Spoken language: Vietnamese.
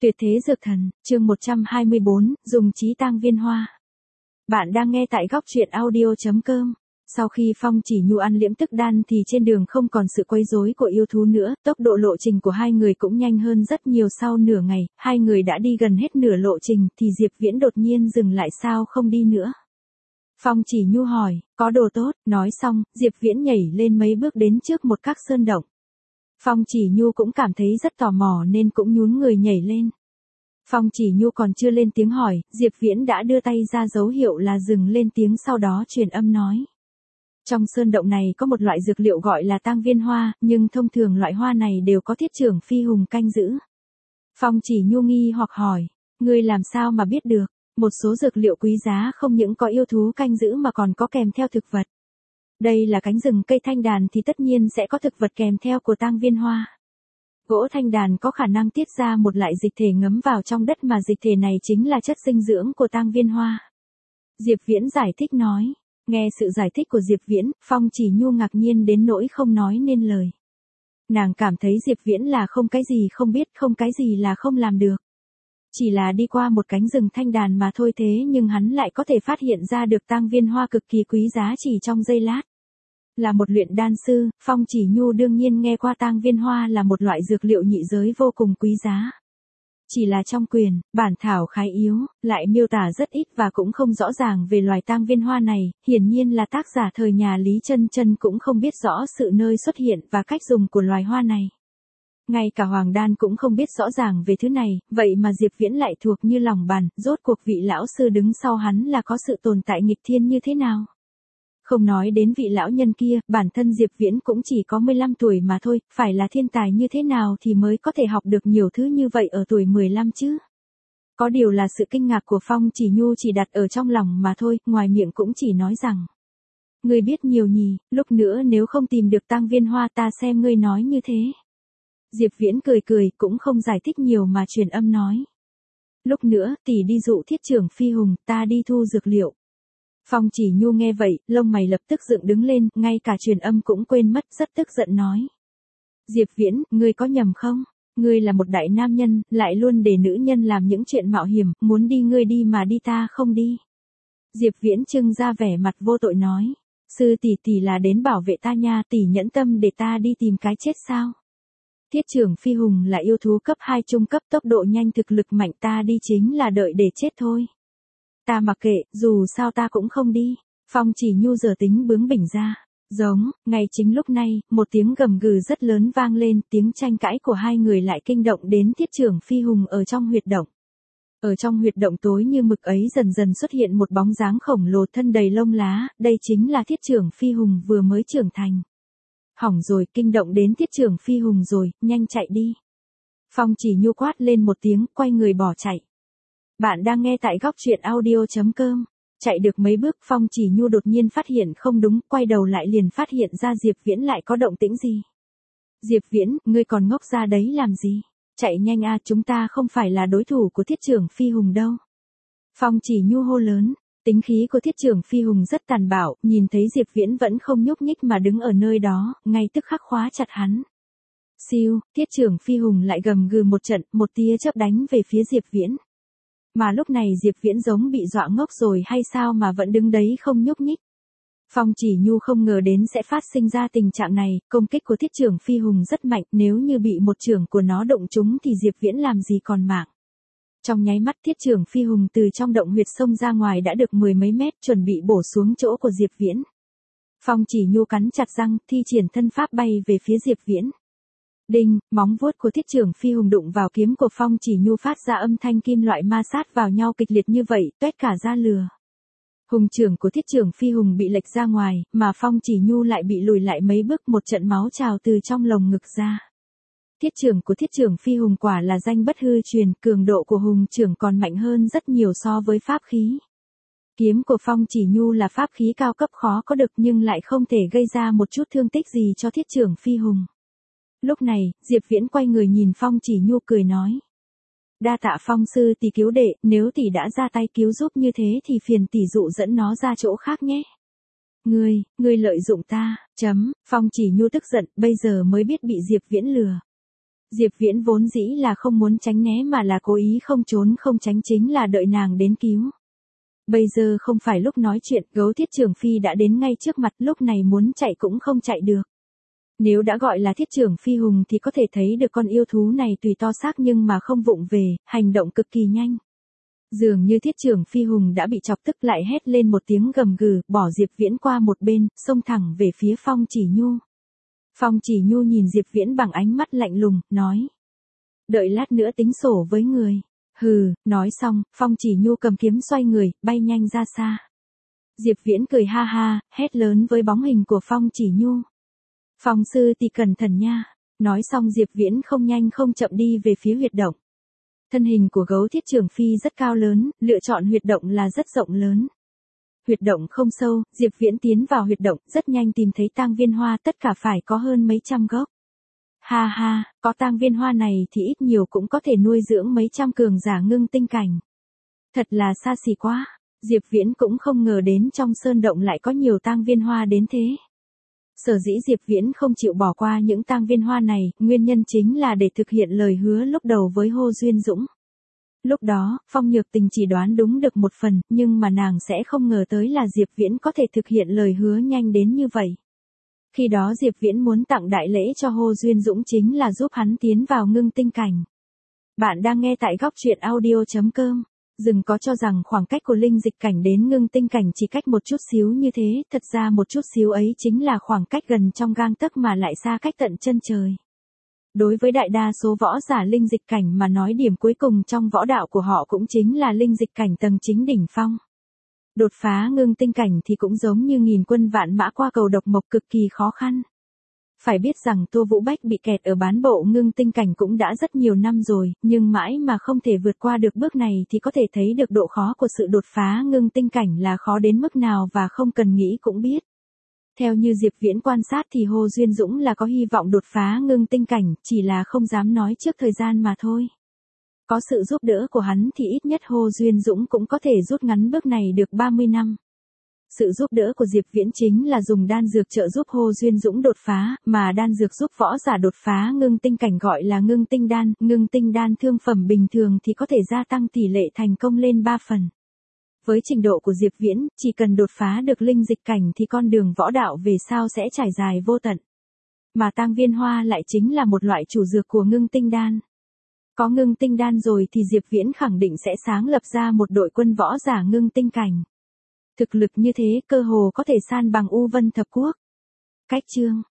Tuyệt thế dược thần, chương 124, dùng trí tang viên hoa. Bạn đang nghe tại góc truyện audio.com. Sau khi Phong Chỉ Nhu ăn liễm tức đan thì trên đường không còn sự quấy rối của yêu thú nữa, tốc độ lộ trình của hai người cũng nhanh hơn rất nhiều. Sau nửa ngày, hai người đã đi gần hết nửa lộ trình thì Diệp Viễn đột nhiên dừng lại, sao không đi nữa. Phong Chỉ Nhu hỏi, có đồ tốt, nói xong, Diệp Viễn nhảy lên mấy bước đến trước một các sơn động. Phong Chỉ Nhu cũng cảm thấy rất tò mò nên cũng nhún người nhảy lên. Phong Chỉ Nhu còn chưa lên tiếng hỏi, Diệp Viễn đã đưa tay ra dấu hiệu là dừng lên tiếng, sau đó truyền âm nói. Trong sơn động này có một loại dược liệu gọi là tang viên hoa, nhưng thông thường loại hoa này đều có thiết trưởng phi hùng canh giữ. Phong Chỉ Nhu nghi hoặc hỏi, ngươi làm sao mà biết được, một số dược liệu quý giá không những có yêu thú canh giữ mà còn có kèm theo thực vật. Đây là cánh rừng cây thanh đàn thì tất nhiên sẽ có thực vật kèm theo của tang viên hoa. Gỗ thanh đàn có khả năng tiết ra một loại dịch thể ngấm vào trong đất mà dịch thể này chính là chất dinh dưỡng của tang viên hoa. Diệp Viễn giải thích nói. Nghe sự giải thích của Diệp Viễn, Phong Chỉ Nhu ngạc nhiên đến nỗi không nói nên lời. Nàng cảm thấy Diệp Viễn là không cái gì không biết, không cái gì là không làm được. Chỉ là đi qua một cánh rừng thanh đàn mà thôi, thế nhưng hắn lại có thể phát hiện ra được tang viên hoa cực kỳ quý giá chỉ trong giây lát. Là một luyện đan sư, Phong Chỉ Nhu đương nhiên nghe qua tang viên hoa là một loại dược liệu nhị giới vô cùng quý giá. Chỉ là trong quyền, bản thảo khá yếu, lại miêu tả rất ít và cũng không rõ ràng về loài tang viên hoa này, hiển nhiên là tác giả thời nhà Lý Chân Chân cũng không biết rõ sự nơi xuất hiện và cách dùng của loài hoa này. Ngay cả Hoàng Đan cũng không biết rõ ràng về thứ này, vậy mà Diệp Viễn lại thuộc như lòng bàn, rốt cuộc vị lão sư đứng sau hắn là có sự tồn tại nghịch thiên như thế nào. Không nói đến vị lão nhân kia, bản thân Diệp Viễn cũng chỉ có 15 tuổi mà thôi, phải là thiên tài như thế nào thì mới có thể học được nhiều thứ như vậy ở tuổi 15 chứ. Có điều là sự kinh ngạc của Phong Chỉ Nhu chỉ đặt ở trong lòng mà thôi, ngoài miệng cũng chỉ nói rằng. Ngươi biết nhiều nhỉ, lúc nữa nếu không tìm được tang viên hoa ta xem ngươi nói như thế. Diệp Viễn cười cười, cũng không giải thích nhiều mà truyền âm nói. Lúc nữa, tỷ đi dụ thiết trưởng phi hùng, ta đi thu dược liệu. Phong Chỉ Nhu nghe vậy, lông mày lập tức dựng đứng lên, ngay cả truyền âm cũng quên mất, rất tức giận nói. Diệp Viễn, ngươi có nhầm không? Ngươi là một đại nam nhân, lại luôn để nữ nhân làm những chuyện mạo hiểm, muốn đi ngươi đi mà đi ta không đi. Diệp Viễn trưng ra vẻ mặt vô tội nói. Sư tỷ tỷ là đến bảo vệ ta nha, tỷ nhẫn tâm để ta đi tìm cái chết sao? Thiết trưởng phi hùng là yêu thú cấp 2 trung cấp, tốc độ nhanh, thực lực mạnh, ta đi chính là đợi để chết thôi. Ta mặc kệ, dù sao ta cũng không đi. Phong Chỉ Nhu giờ tính bướng bỉnh ra. Giống, ngay chính lúc này, một tiếng gầm gừ rất lớn vang lên, tiếng tranh cãi của hai người lại kinh động đến thiết trưởng phi hùng ở trong huyệt động. Ở trong huyệt động tối như mực ấy dần dần xuất hiện một bóng dáng khổng lồ thân đầy lông lá, đây chính là thiết trưởng phi hùng vừa mới trưởng thành. Hỏng rồi, kinh động đến thiết trưởng phi hùng rồi, nhanh chạy đi. Phong Chỉ Nhu quát lên một tiếng, quay người bỏ chạy. Bạn đang nghe tại góc truyện audio.com. Chạy được mấy bước, Phong Chỉ Nhu đột nhiên phát hiện không đúng, quay đầu lại liền phát hiện ra Diệp Viễn lại có động tĩnh gì. Diệp Viễn, ngươi còn ngốc ra đấy làm gì? Chạy nhanh a, chúng ta không phải là đối thủ của thiết trưởng phi hùng đâu. Phong Chỉ Nhu hô lớn, tính khí của thiết trưởng phi hùng rất tàn bạo, nhìn thấy Diệp Viễn vẫn không nhúc nhích mà đứng ở nơi đó, ngay tức khắc khóa chặt hắn. Siêu, thiết trưởng phi hùng lại gầm gừ một trận, một tia chớp đánh về phía Diệp Viễn. Mà lúc này Diệp Viễn giống bị dọa ngốc rồi hay sao mà vẫn đứng đấy không nhúc nhích. Phong Chỉ Nhu không ngờ đến sẽ phát sinh ra tình trạng này, công kích của thiết trưởng phi hùng rất mạnh, nếu như bị một chưởng của nó đụng trúng thì Diệp Viễn làm gì còn mạng. Trong nháy mắt thiết trưởng phi hùng từ trong động huyệt xông ra ngoài đã được 10 mấy mét, chuẩn bị bổ xuống chỗ của Diệp Viễn. Phong Chỉ Nhu cắn chặt răng, thi triển thân pháp bay về phía Diệp Viễn. Đinh, móng vuốt của thiết trưởng phi hùng đụng vào kiếm của Phong Chỉ Nhu phát ra âm thanh kim loại ma sát vào nhau kịch liệt như vậy, toét cả da lừa. Hùng trưởng của thiết trưởng phi hùng bị lệch ra ngoài, mà Phong Chỉ Nhu lại bị lùi lại mấy bước, một trận máu trào từ trong lồng ngực ra. Thiết trưởng của thiết trưởng phi hùng quả là danh bất hư truyền, cường độ của hùng trưởng còn mạnh hơn rất nhiều so với pháp khí. Kiếm của Phong Chỉ Nhu là pháp khí cao cấp khó có được nhưng lại không thể gây ra một chút thương tích gì cho thiết trưởng phi hùng. Lúc này, Diệp Viễn quay người nhìn Phong Chỉ Nhu cười nói. Đa tạ Phong sư tỷ cứu đệ, nếu tỷ đã ra tay cứu giúp như thế thì phiền tỷ dụ dẫn nó ra chỗ khác nhé. Ngươi lợi dụng ta, Phong Chỉ Nhu tức giận, bây giờ mới biết bị Diệp Viễn lừa. Diệp Viễn vốn dĩ là không muốn tránh né mà là cố ý không trốn không tránh, chính là đợi nàng đến cứu. Bây giờ không phải lúc nói chuyện, Gấu Thiết Trưởng Phi đã đến ngay trước mặt, lúc này muốn chạy cũng không chạy được. Nếu đã gọi là Thiết Trưởng Phi hùng thì có thể thấy được con yêu thú này tùy to xác nhưng mà không vụng về, hành động cực kỳ nhanh. Dường như Thiết Trưởng Phi hùng đã bị chọc tức, lại hét lên một tiếng gầm gừ, bỏ Diệp Viễn qua một bên, xông thẳng về phía Phong Chỉ Nhu. Phong Chỉ Nhu nhìn Diệp Viễn bằng ánh mắt lạnh lùng, nói. Đợi lát nữa tính sổ với người. Hừ, nói xong, Phong Chỉ Nhu cầm kiếm xoay người, bay nhanh ra xa. Diệp Viễn cười ha ha, hét lớn với bóng hình của Phong Chỉ Nhu. Phong sư tỷ cẩn thận nha. Nói xong Diệp Viễn không nhanh không chậm đi về phía huyệt động. Thân hình của Gấu Thiết Trưởng Phi rất cao lớn, lựa chọn huyệt động là rất rộng lớn. Huyệt động không sâu, Diệp Viễn tiến vào huyệt động, rất nhanh tìm thấy tang viên hoa, tất cả phải có hơn mấy trăm gốc. Ha ha, có tang viên hoa này thì ít nhiều cũng có thể nuôi dưỡng mấy trăm cường giả ngưng tinh cảnh. Thật là xa xỉ quá, Diệp Viễn cũng không ngờ đến trong sơn động lại có nhiều tang viên hoa đến thế. Sở dĩ Diệp Viễn không chịu bỏ qua những tang viên hoa này, nguyên nhân chính là để thực hiện lời hứa lúc đầu với Hồ Duyên Dũng. Lúc đó, Phong Nhược Tình chỉ đoán đúng được một phần, nhưng mà nàng sẽ không ngờ tới là Diệp Viễn có thể thực hiện lời hứa nhanh đến như vậy. Khi đó Diệp Viễn muốn tặng đại lễ cho Hồ Duyên Dũng chính là giúp hắn tiến vào ngưng tinh cảnh. Bạn đang nghe tại góc truyện audio.com. Đừng có cho rằng khoảng cách của linh dịch cảnh đến ngưng tinh cảnh chỉ cách một chút xíu như thế, thật ra một chút xíu ấy chính là khoảng cách gần trong gang tấc mà lại xa cách tận chân trời. Đối với đại đa số võ giả linh dịch cảnh mà nói, điểm cuối cùng trong võ đạo của họ cũng chính là linh dịch cảnh tầng chính đỉnh phong. Đột phá ngưng tinh cảnh thì cũng giống như nghìn quân vạn mã qua cầu độc mộc, cực kỳ khó khăn. Phải biết rằng Tô Vũ Bách bị kẹt ở bán bộ ngưng tinh cảnh cũng đã rất nhiều năm rồi, nhưng mãi mà không thể vượt qua được bước này thì có thể thấy được độ khó của sự đột phá ngưng tinh cảnh là khó đến mức nào và không cần nghĩ cũng biết. Theo như Diệp Viễn quan sát thì Hồ Duyên Dũng là có hy vọng đột phá ngưng tinh cảnh, chỉ là không dám nói trước thời gian mà thôi. Có sự giúp đỡ của hắn thì ít nhất Hồ Duyên Dũng cũng có thể rút ngắn bước này được 30 năm. Sự giúp đỡ của Diệp Viễn chính là dùng đan dược trợ giúp Hồ Duyên Dũng đột phá, mà đan dược giúp võ giả đột phá ngưng tinh cảnh gọi là ngưng tinh đan thương phẩm bình thường thì có thể gia tăng tỷ lệ thành công lên 3 phần. Với trình độ của Diệp Viễn, chỉ cần đột phá được linh dịch cảnh thì con đường võ đạo về sau sẽ trải dài vô tận. Mà tang viên hoa lại chính là một loại chủ dược của ngưng tinh đan. Có ngưng tinh đan rồi thì Diệp Viễn khẳng định sẽ sáng lập ra một đội quân võ giả ngưng tinh cảnh. Thực lực như thế cơ hồ có thể san bằng U Vân Thập Quốc. Cách chương